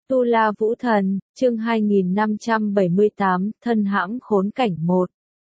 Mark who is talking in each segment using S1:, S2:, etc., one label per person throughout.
S1: Tu La Vũ Thần, chương 2578, thân hãm khốn cảnh 1.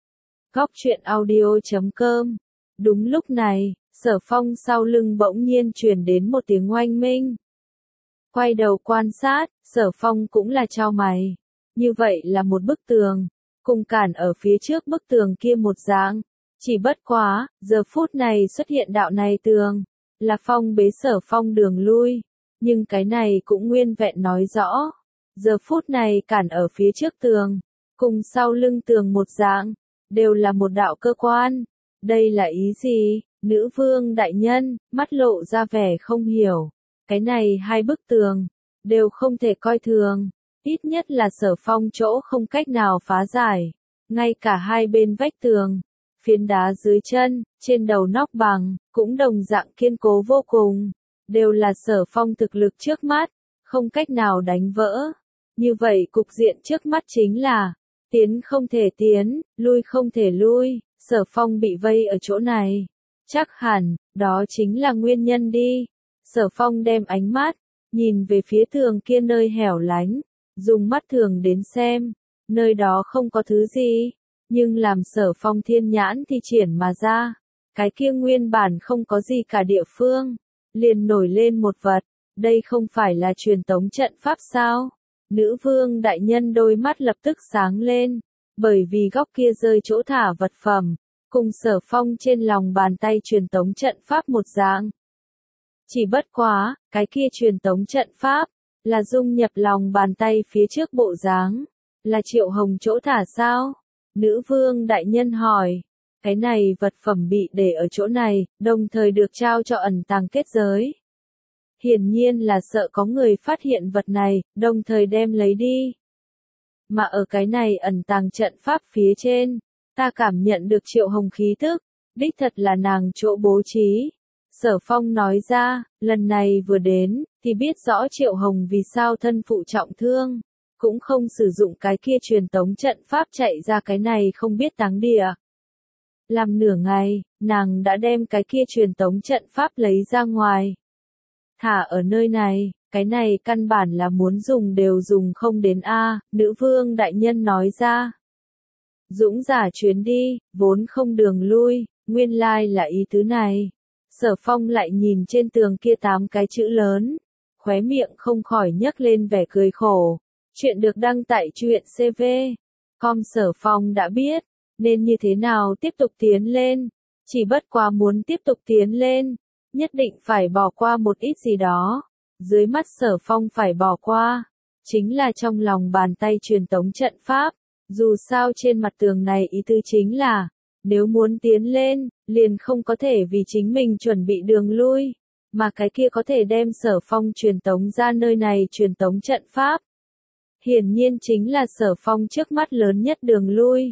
S1: Góc truyện audio.com. Đúng lúc này, Sở Phong sau lưng bỗng nhiên truyền đến một tiếng oanh minh. Quay đầu quan sát, Sở Phong cũng là chau mày. Như vậy là một bức tường, cùng cản ở phía trước bức tường kia một dạng. Chỉ bất quá, giờ phút này xuất hiện đạo này tường, là phong bế Sở Phong đường lui. Nhưng cái này cũng nguyên vẹn nói rõ. Giờ phút này cản ở phía trước tường, cùng sau lưng tường một dạng, đều là một đạo cơ quan. Đây là ý gì? Nữ vương đại nhân, mắt lộ ra vẻ không hiểu. Cái này hai bức tường, đều không thể coi thường. Ít nhất là Sở Phong chỗ không cách nào phá giải. Ngay cả hai bên vách tường, phiến đá dưới chân, trên đầu nóc bằng, cũng đồng dạng kiên cố vô cùng. Đều là Sở Phong thực lực trước mắt, không cách nào đánh vỡ. Như vậy cục diện trước mắt chính là, tiến không thể tiến, lui không thể lui, Sở Phong bị vây ở chỗ này. Chắc hẳn, đó chính là nguyên nhân đi. Sở Phong đem ánh mắt, nhìn về phía tường kia nơi hẻo lánh, dùng mắt thường đến xem, nơi đó không có thứ gì, nhưng làm Sở Phong thiên nhãn thi triển mà ra, cái kia nguyên bản không có gì cả địa phương. Liền nổi lên một vật, đây không phải là truyền tống trận pháp sao? Nữ vương đại nhân đôi mắt lập tức sáng lên, bởi vì góc kia rơi chỗ thả vật phẩm, cùng Sở Phong trên lòng bàn tay truyền tống trận pháp một dạng. Chỉ bất quá, cái kia truyền tống trận pháp, là dung nhập lòng bàn tay phía trước bộ dáng, là Triệu Hồng chỗ thả sao? Nữ vương đại nhân hỏi. Cái này vật phẩm bị để ở chỗ này, đồng thời được trao cho ẩn tàng kết giới. Hiển nhiên là sợ có người phát hiện vật này, đồng thời đem lấy đi. Mà ở cái này ẩn tàng trận pháp phía trên, ta cảm nhận được Triệu Hồng khí tức, đích thật là nàng chỗ bố trí. Sở Phong nói ra, lần này vừa đến, thì biết rõ Triệu Hồng vì sao thân phụ trọng thương, cũng không sử dụng cái kia truyền tống trận pháp chạy ra cái này không biết táng địa. Làm nửa ngày, nàng đã đem cái kia truyền tống trận pháp lấy ra ngoài. Thả ở nơi này, cái này căn bản là muốn dùng đều dùng không đến a. Nữ vương đại nhân nói ra. Dũng giả chuyến đi, vốn không đường lui, nguyên lai là ý tứ này. Sở Phong lại nhìn trên tường kia 8 cái chữ lớn, khóe miệng không khỏi nhấc lên vẻ cười khổ. Chuyện được đăng tại truyện CV.com. Sở Phong đã biết nên như thế nào tiếp tục tiến lên. Chỉ bất quá muốn tiếp tục tiến lên, nhất định phải bỏ qua một ít gì đó. Dưới mắt Sở Phong phải bỏ qua, chính là trong lòng bàn tay truyền tống trận pháp. Dù sao trên mặt tường này ý tứ chính là, nếu muốn tiến lên, liền không có thể vì chính mình chuẩn bị đường lui, mà cái kia có thể đem Sở Phong truyền tống ra nơi này truyền tống trận pháp. Hiển nhiên chính là Sở Phong trước mắt lớn nhất đường lui.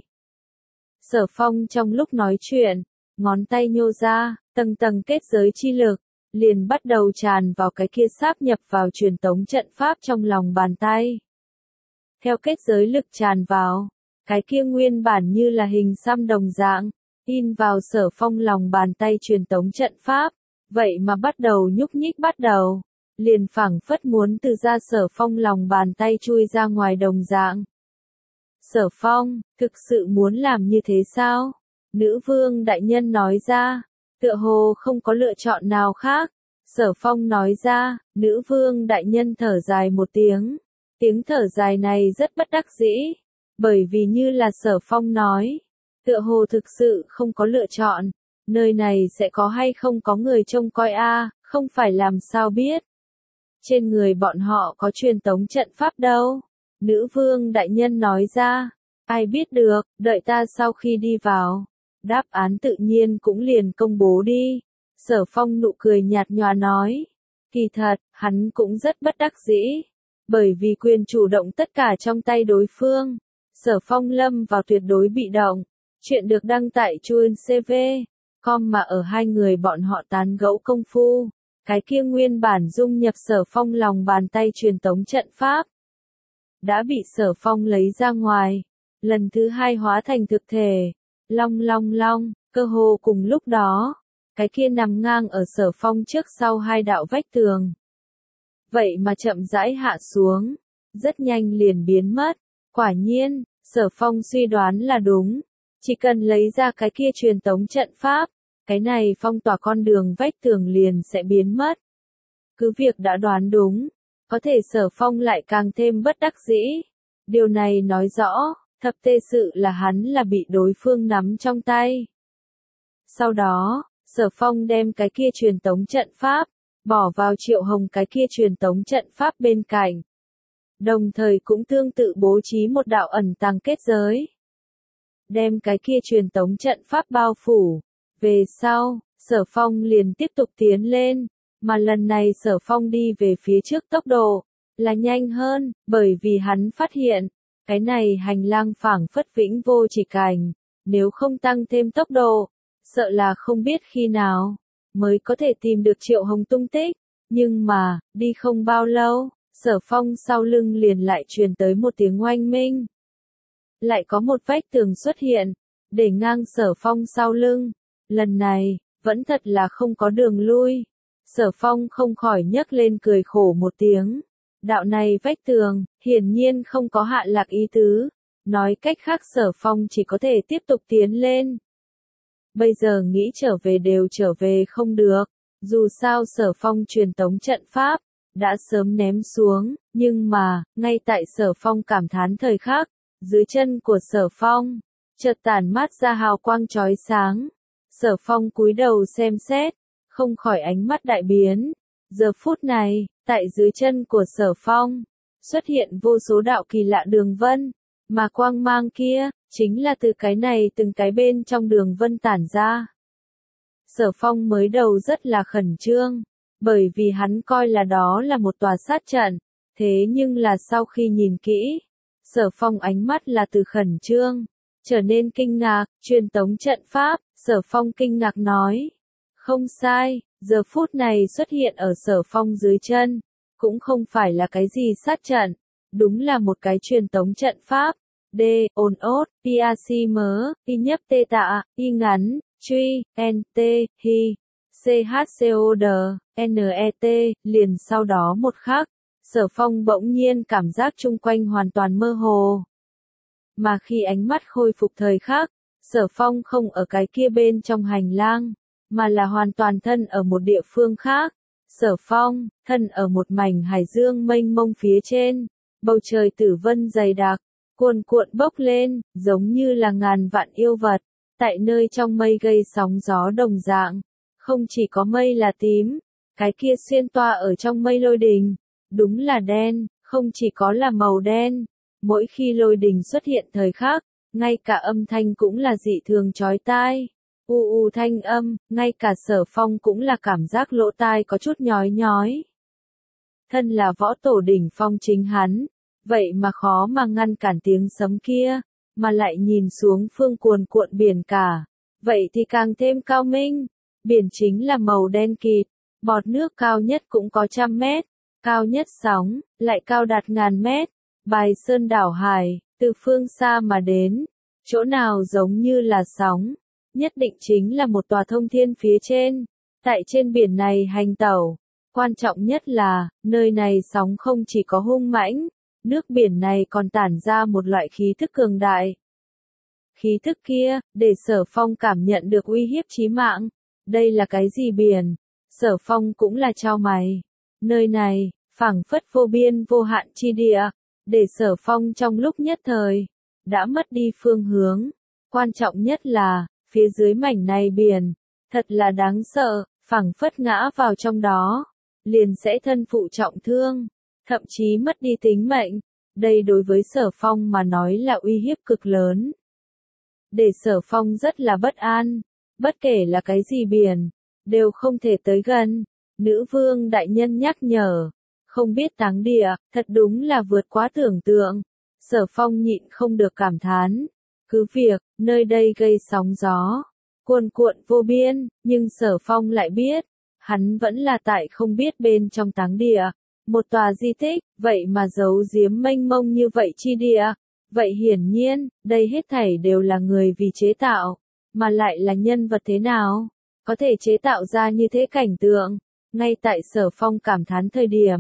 S1: Sở Phong trong lúc nói chuyện, ngón tay nhô ra, tầng tầng kết giới chi lực, liền bắt đầu tràn vào cái kia sáp nhập vào truyền tống trận pháp trong lòng bàn tay. Theo kết giới lực tràn vào, cái kia nguyên bản như là hình xăm đồng dạng, in vào Sở Phong lòng bàn tay truyền tống trận pháp, vậy mà bắt đầu nhúc nhích bắt đầu, liền phảng phất muốn từ ra Sở Phong lòng bàn tay chui ra ngoài đồng dạng. Sở Phong, thực sự muốn làm như thế sao? Nữ vương đại nhân nói ra, tựa hồ không có lựa chọn nào khác. Sở Phong nói ra, nữ vương đại nhân thở dài một tiếng. Tiếng thở dài này rất bất đắc dĩ, bởi vì như là Sở Phong nói, tựa hồ thực sự không có lựa chọn. Nơi này sẽ có hay không có người trông coi a, không phải làm sao biết. Trên người bọn họ có truyền tống trận pháp đâu. Nữ vương đại nhân nói ra, ai biết được, đợi ta sau khi đi vào. Đáp án tự nhiên cũng liền công bố đi. Sở Phong nụ cười nhạt nhòa nói. Kỳ thật, hắn cũng rất bất đắc dĩ. Bởi vì quyền chủ động tất cả trong tay đối phương. Sở Phong lâm vào tuyệt đối bị động. Chuyện được đăng tại truyện CV.com mà ở hai người bọn họ tán gẫu công phu. Cái kia nguyên bản dung nhập Sở Phong lòng bàn tay truyền tống trận pháp. Đã bị Sở Phong lấy ra ngoài. Lần thứ hai hóa thành thực thể. Long long long, cơ hồ cùng lúc đó. Cái kia nằm ngang ở Sở Phong trước sau hai đạo vách tường. vậy mà chậm rãi hạ xuống, rất nhanh liền biến mất. Quả nhiên, Sở Phong suy đoán là đúng, chỉ cần lấy ra cái kia truyền tống trận pháp, cái này phong tỏa con đường vách tường liền sẽ biến mất. Cứ việc đã đoán đúng, có thể Sở Phong lại càng thêm bất đắc dĩ. Điều này nói rõ, thập tê sự là hắn là bị đối phương nắm trong tay. Sau đó, Sở Phong đem cái kia truyền tống trận pháp, bỏ vào Triệu Hồng cái kia truyền tống trận pháp bên cạnh. Đồng thời cũng tương tự bố trí một đạo ẩn tàng kết giới. Đem cái kia truyền tống trận pháp bao phủ. Về sau, Sở Phong liền tiếp tục tiến lên, mà lần này Sở Phong đi về phía trước tốc độ là nhanh hơn, bởi vì hắn phát hiện, cái này hành lang phảng phất vĩnh vô chỉ cảnh, nếu không tăng thêm tốc độ, sợ là không biết khi nào mới có thể tìm được Triệu Hồng tung tích. Nhưng mà, đi không bao lâu, Sở Phong sau lưng liền lại truyền tới một tiếng oanh minh. Lại có một vách tường xuất hiện, để ngang Sở Phong sau lưng. Lần này, vẫn thật là không có đường lui. Sở Phong không khỏi nhấc lên cười khổ một tiếng. Đạo này vách tường, hiển nhiên không có hạ lạc ý tứ. Nói cách khác Sở Phong chỉ có thể tiếp tục tiến lên. Bây giờ nghĩ trở về đều trở về không được. Dù sao Sở Phong truyền tống trận pháp, đã sớm ném xuống, nhưng mà, ngay tại Sở Phong cảm thán thời khắc, dưới chân của Sở Phong, chợt tản mát ra hào quang chói sáng. Sở Phong cúi đầu xem xét, không khỏi ánh mắt đại biến. Giờ phút này, tại dưới chân của Sở Phong, xuất hiện vô số đạo kỳ lạ đường vân, mà quang mang kia, chính là từ cái này từng cái bên trong đường vân tản ra. Sở Phong mới đầu rất là khẩn trương, bởi vì hắn coi là đó là một tòa sát trận, thế nhưng là sau khi nhìn kỹ, Sở Phong ánh mắt là từ khẩn trương trở nên kinh ngạc. Truyền tống trận pháp, Sở Phong kinh ngạc nói. Không sai, giờ phút này xuất hiện ở Sở Phong dưới chân, cũng không phải là cái gì sát trận, đúng là một cái truyền tống trận pháp. D, ồn ốt, PAC mớ, Y nhấp tê tạ, Y ngắn, truy, N, T, hi, CHCOD, NET, liền sau đó một khắc, Sở Phong bỗng nhiên cảm giác chung quanh hoàn toàn mơ hồ. Mà khi ánh mắt khôi phục thời khắc, Sở Phong không ở cái kia bên trong hành lang, mà là hoàn toàn thân ở một địa phương khác. Sở Phong, thân ở một mảnh hải dương mênh mông phía trên, bầu trời tử vân dày đặc, cuồn cuộn bốc lên, giống như là ngàn vạn yêu vật, tại nơi trong mây gây sóng gió đồng dạng. Không chỉ có mây là tím, cái kia xuyên toa ở trong mây lôi đình, đúng là đen, không chỉ có là màu đen, mỗi khi lôi đình xuất hiện thời khắc, ngay cả âm thanh cũng là dị thường chói tai. U thanh âm, ngay cả Sở Phong cũng là cảm giác lỗ tai có chút nhói nhói. Thân là võ tổ đỉnh phong chính hắn, vậy mà khó mà ngăn cản tiếng sấm kia, mà lại nhìn xuống phương cuồn cuộn biển cả, vậy thì càng thêm cao minh. Biển chính là màu đen kịt, bọt nước cao nhất cũng có 100 mét, cao nhất sóng, lại cao đạt ngàn mét. Bài sơn đảo hải, từ phương xa mà đến, chỗ nào giống như là sóng, nhất định chính là một tòa thông thiên phía trên. Tại trên biển này hành tẩu, quan trọng nhất là, nơi này sóng không chỉ có hung mãnh, nước biển này còn tản ra một loại khí thức cường đại. Khí thức kia, để Sở Phong cảm nhận được uy hiếp chí mạng. Đây là cái gì biển? Sở Phong cũng là chau mày. Nơi này, phảng phất vô biên vô hạn chi địa, để Sở Phong trong lúc nhất thời, đã mất đi phương hướng. Quan trọng nhất là, phía dưới mảnh này biển, thật là đáng sợ, phảng phất ngã vào trong đó, liền sẽ thân phụ trọng thương, thậm chí mất đi tính mệnh. Đây đối với Sở Phong mà nói là uy hiếp cực lớn. Để Sở Phong rất là bất an, bất kể là cái gì biển, đều không thể tới gần. Nữ vương đại nhân nhắc nhở, không biết táng địa, thật đúng là vượt quá tưởng tượng. Sở Phong nhịn không được cảm thán. Cứ việc, nơi đây gây sóng gió, cuồn cuộn vô biên, nhưng Sở Phong lại biết, hắn vẫn là tại không biết bên trong táng địa, một tòa di tích, vậy mà giấu giếm mênh mông như vậy chi địa. Vậy hiển nhiên, đây hết thảy đều là người vì chế tạo, mà lại là nhân vật thế nào, có thể chế tạo ra như thế cảnh tượng. Ngay tại Sở Phong cảm thán thời điểm,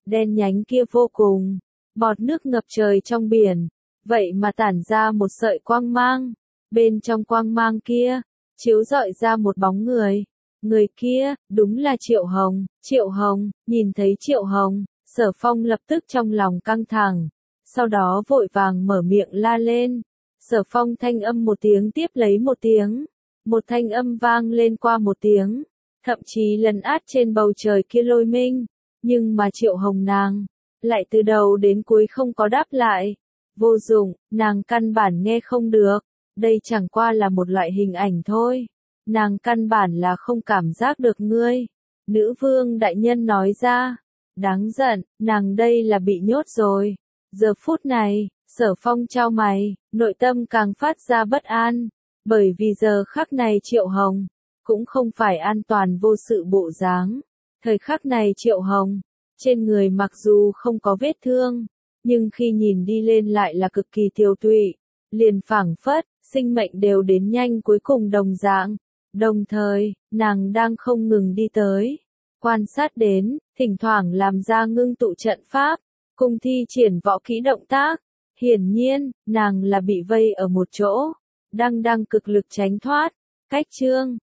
S1: đen nhánh kia vô cùng, bọt nước ngập trời trong biển, vậy mà tản ra một sợi quang mang, bên trong quang mang kia, chiếu rọi ra một bóng người. Người kia, đúng là Triệu Hồng, nhìn thấy Triệu Hồng, Sở Phong lập tức trong lòng căng thẳng, sau đó vội vàng mở miệng la lên. Sở Phong thanh âm một tiếng tiếp lấy một tiếng, một thanh âm vang lên qua một tiếng, thậm chí lấn át trên bầu trời kia lôi minh, nhưng mà Triệu Hồng nàng, lại từ đầu đến cuối không có đáp lại. Vô dụng, nàng căn bản nghe không được, đây chẳng qua là một loại hình ảnh thôi. Nàng căn bản là không cảm giác được ngươi. Nữ vương đại nhân nói ra. Đáng giận, nàng đây là bị nhốt rồi. Giờ phút này, Sở Phong chau mày, nội tâm càng phát ra bất an. Bởi vì giờ khắc này Triệu Hồng, cũng không phải an toàn vô sự bộ dáng. Thời khắc này Triệu Hồng, trên người mặc dù không có vết thương, nhưng khi nhìn đi lên lại là cực kỳ tiêu tụy, liền phảng phất, sinh mệnh đều đến nhanh cuối cùng đồng dạng. Đồng thời, nàng đang không ngừng đi tới, quan sát đến, thỉnh thoảng làm ra ngưng tụ trận pháp, cùng thi triển võ kỹ động tác. Hiển nhiên, nàng là bị vây ở một chỗ, đang cực lực tránh thoát. Cách chương